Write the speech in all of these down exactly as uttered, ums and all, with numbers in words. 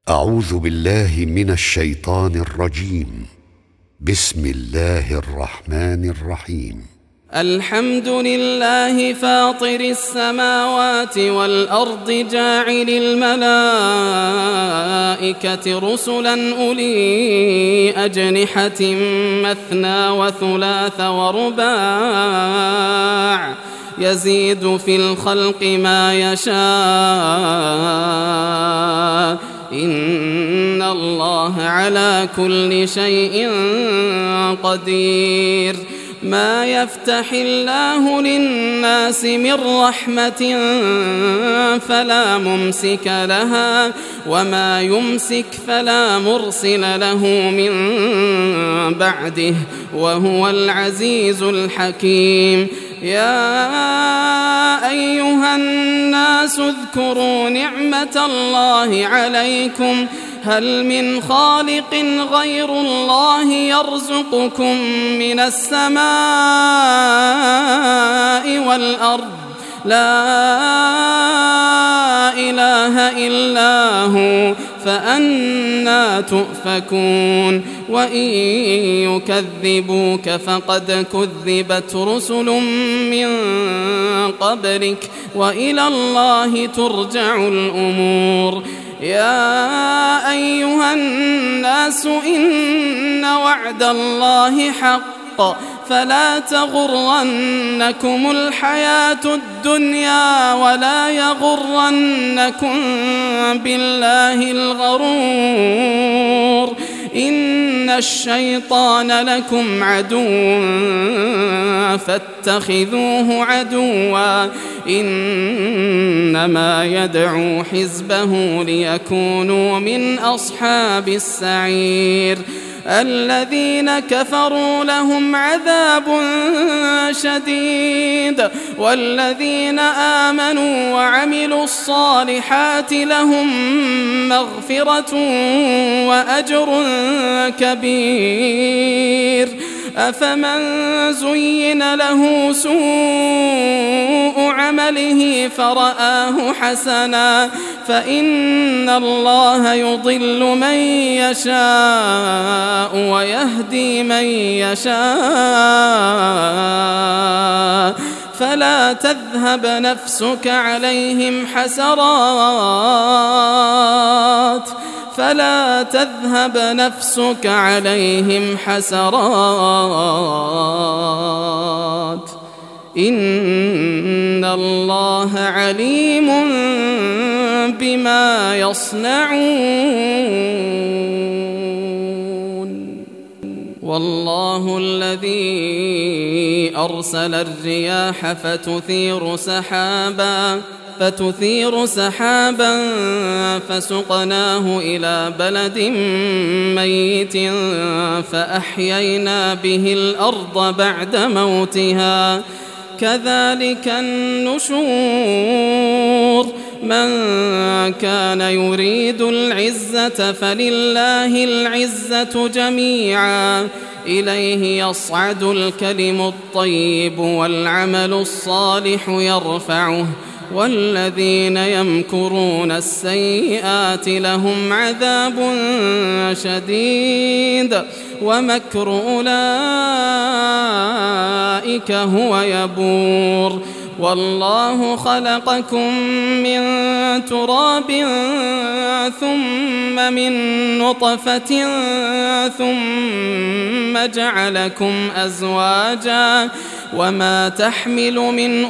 أعوذ بالله من الشيطان الرجيم. بسم الله الرحمن الرحيم. الحمد لله فاطر السماوات والأرض جاعل الملائكة رسلا أولي أجنحة مثنى وثلاث ورباع يزيد في الخلق ما يشاء إن الله على كل شيء قدير. ما يفتح الله للناس من رحمة فلا ممسك لها وما يمسك فلا مرسل له من بعده وهو العزيز الحكيم. يا أيها الناس اذكروا نعمة الله عليكم هل من خالق غير الله يرزقكم من السماء والأرض لا إله إلا هو فأنى تؤفكون. وإن يكذبوك فقد كذبت رسل من قبلك وإلى الله ترجع الأمور. يا أيها الناس إن وعد الله حق فلا تغرنكم الحياة الدنيا ولا يغرنكم بالله الغرور. إن الشيطان لكم عدو فاتخذوه عدوا إنما يدعو حزبه ليكونوا من أصحاب السعير. الذين كفروا لهم عذاب شديد والذين آمنوا وعملوا الصالحات لهم مغفرة وأجر كبير. أفمن زين له سوء عمله فرآه حسنا فإن الله يضل من يشاء ويهدي من يشاء فلا تذهب نفسك عليهم حسرات فلا تذهب نفسك عليهم حسرات إن الله عليم بما يصنعون. والله الذي أرسل الرياح فتثير سحابا فتثير سحابا فسقناه إلى بلد ميت فأحيينا به الأرض بعد موتها كذلك النشور. من كان يريد العزة فلله العزة جميعا إليه يصعد الكلم الطيب والعمل الصالح يرفعه والذين يمكرون السيئات لهم عذاب شديد ومكر أولئك هو يبور. والله خلقكم من تراب ثم من نطفة ثم جعلكم أزواجا وما تحمل من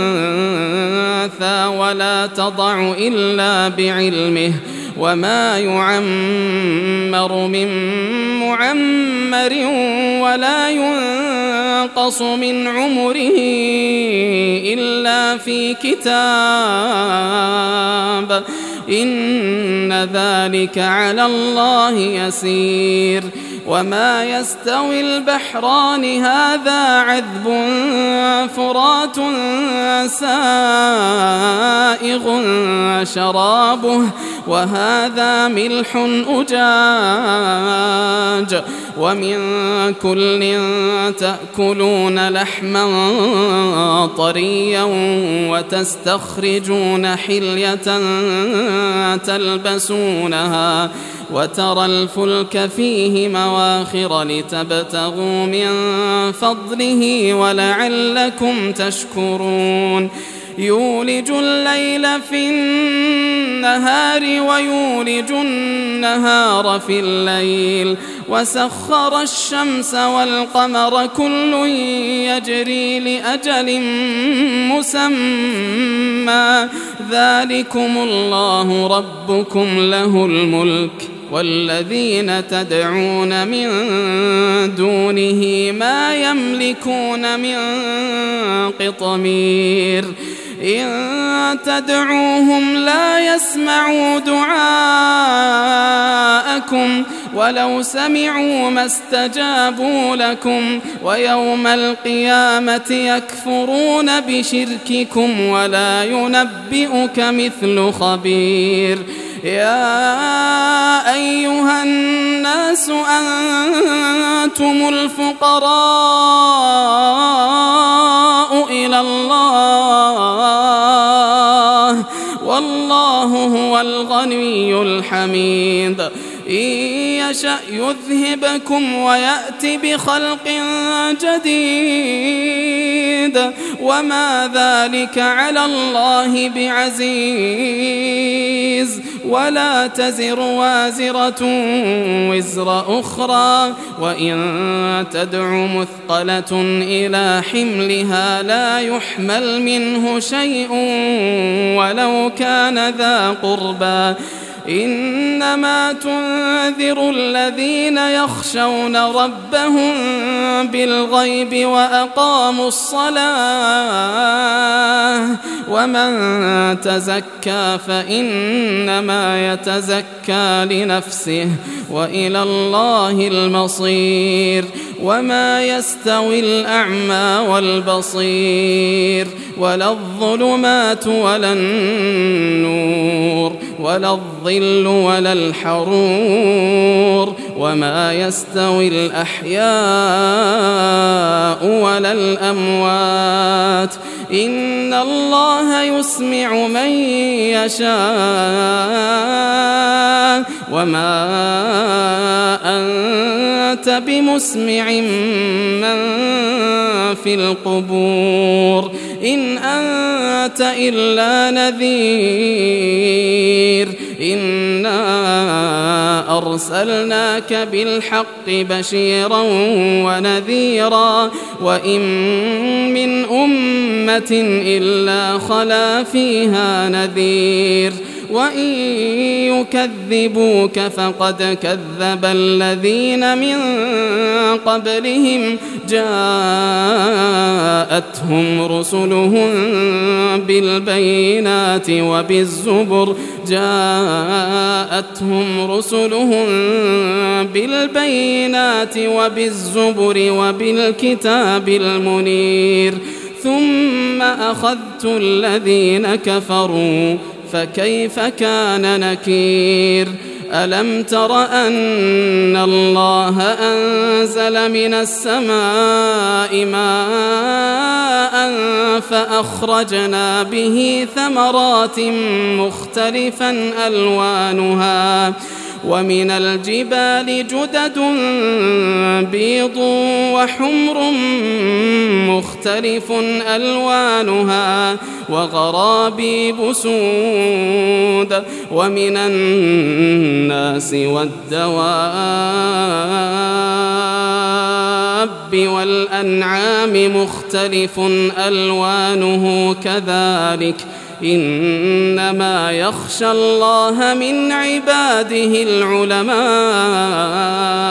أنثى ولا تضع إلا بعلمه وما يعمر من معمر ولا ينقص من عمره إلا في كتاب إن ذلك على الله يسير. وما يستوي البحران هذا عذب فرات سائغ شرابه وهذا ملح أجاج ومن كل تأكلون لحما طريا وتستخرجون حلية تلبسونها وترى الفلك فيه مواخر لتبتغوا من فضله ولعلكم تشكرون يولج الليل في النهار ويولج النهار في الليل وسخر الشمس والقمر كل يجري لأجل مسمى ذلكم الله ربكم له الملك والذين تدعون من دونه ما يملكون من قطمير إن تدعوهم لا يسمعوا دعاءكم ولو سمعوا ما استجابوا لكم ويوم القيامة يكفرون بشرككم ولا ينبئك مثل خبير يا أيها الناس أنتم الفقراء إلى الله والله هو الغني الحميد إن يشأ يذهبكم ويأتي بخلق جديد وما ذلك على الله بعزيز ولا تزر وازرة وزر أخرى وإن تدع مثقلة إلى حملها لا يحمل منه شيء ولو كان ذا قربى إنما تنذر الذين يخشون ربهم بالغيب وأقاموا الصلاة ومن تزكى فإنما يتزكى لنفسه وإلى الله المصير وما يستوي الأعمى والبصير ولا الظلمات ولا النور ولا الظل ولا الحرور وما يستوي الأحياء ولا الأموات إن الله يسمع من يشاء وما أنت بمسمع من في القبور إن أنت إلا نذير إنا أرسلناك بالحق بشيرا ونذيرا وإن من أمة إلا خلا فيها نذير وإن يكذبوك فقد كذب الذين من قبلهم جاءتهم رسلهم بالبينات وبالزبر جاءتهم رسلهم بالبينات وبالزبر وبالكتاب المنير ثم أخذت الذين كفروا فكيف كان نكير ألم تر أن الله أنزل من السماء ماء فأخرجنا به ثمرات مختلفا ألوانها ومن الجبال جدد بيض وحمر مختلف ألوانها وغرابيب سود ومن الناس والدواب والأنعام مختلف ألوانه كذلك إنما يخشى الله من عباده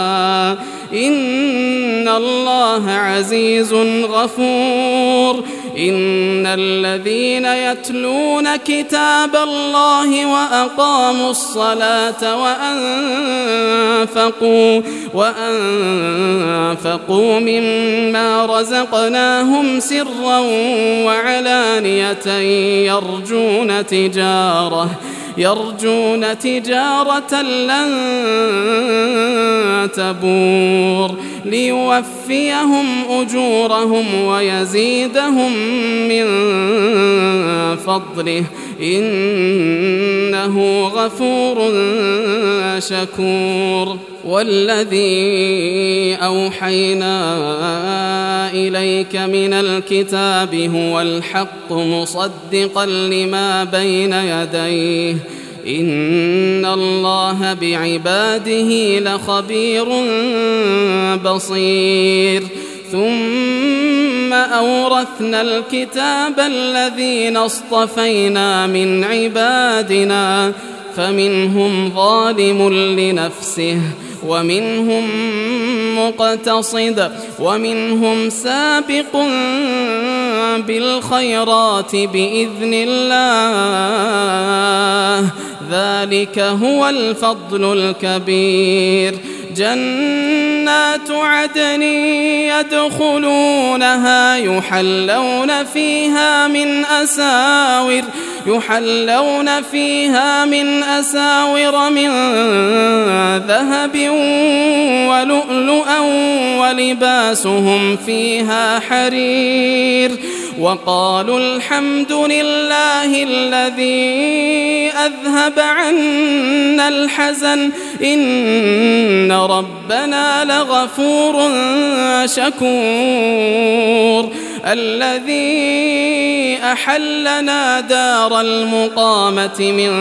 العلماء إن الله عزيز غفور إن الذين يتلون كتاب الله وأقاموا الصلاة وأنفقوا, وأنفقوا مما رزقناهم سرا وعلانية يرجون تجارة يرجون تجارة لن تبور ليوفيهم أجورهم ويزيدهم من فضله إنه غفور شكور. والذي أوحينا إليك من الكتاب هو الحق مصدقا لما بين يديه إن الله بعباده لخبير بصير. ثم أورثنا الكتاب الذين اصطفينا من عبادنا فمنهم ظالم لنفسه ومنهم مقتصد ومنهم سابق بالخيرات بإذن الله ذلك هو الفضل الكبير. جنات عدن يدخلونها يحلون فيها من أساور يحلون فيها من أساور من ذهب ولؤلؤا ولباسهم فيها حرير. وقالوا الحمد لله الذي أذهب عنا الحزن إن ربنا لغفور شكور. الذي أحلنا دار المقامة من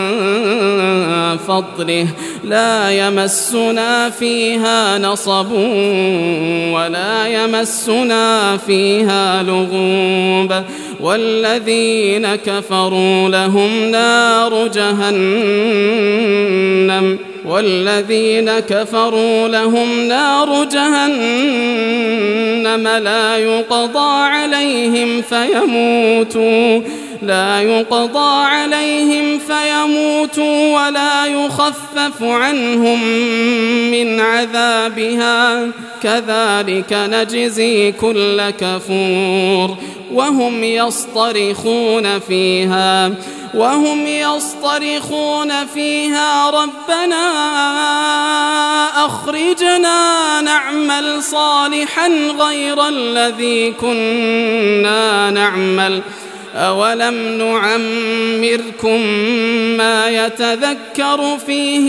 فضله لا يمسنا فيها نصب ولا يمسنا فيها لغوب. والذين كفروا لهم نار جهنم والذين كفروا لهم نار جهنم لا يقضى عليهم فيموتوا لا يقضى عليهم فيموتوا ولا يخفف عنهم من عذابها كذلك نجزي كل كفور. وهم يصطرخون فيها وهم يصطرخون فيها ربنا أخرجنا نعمل صالحا غير الذي كنا نعمل أولم نعمركم ما يتذكر فيه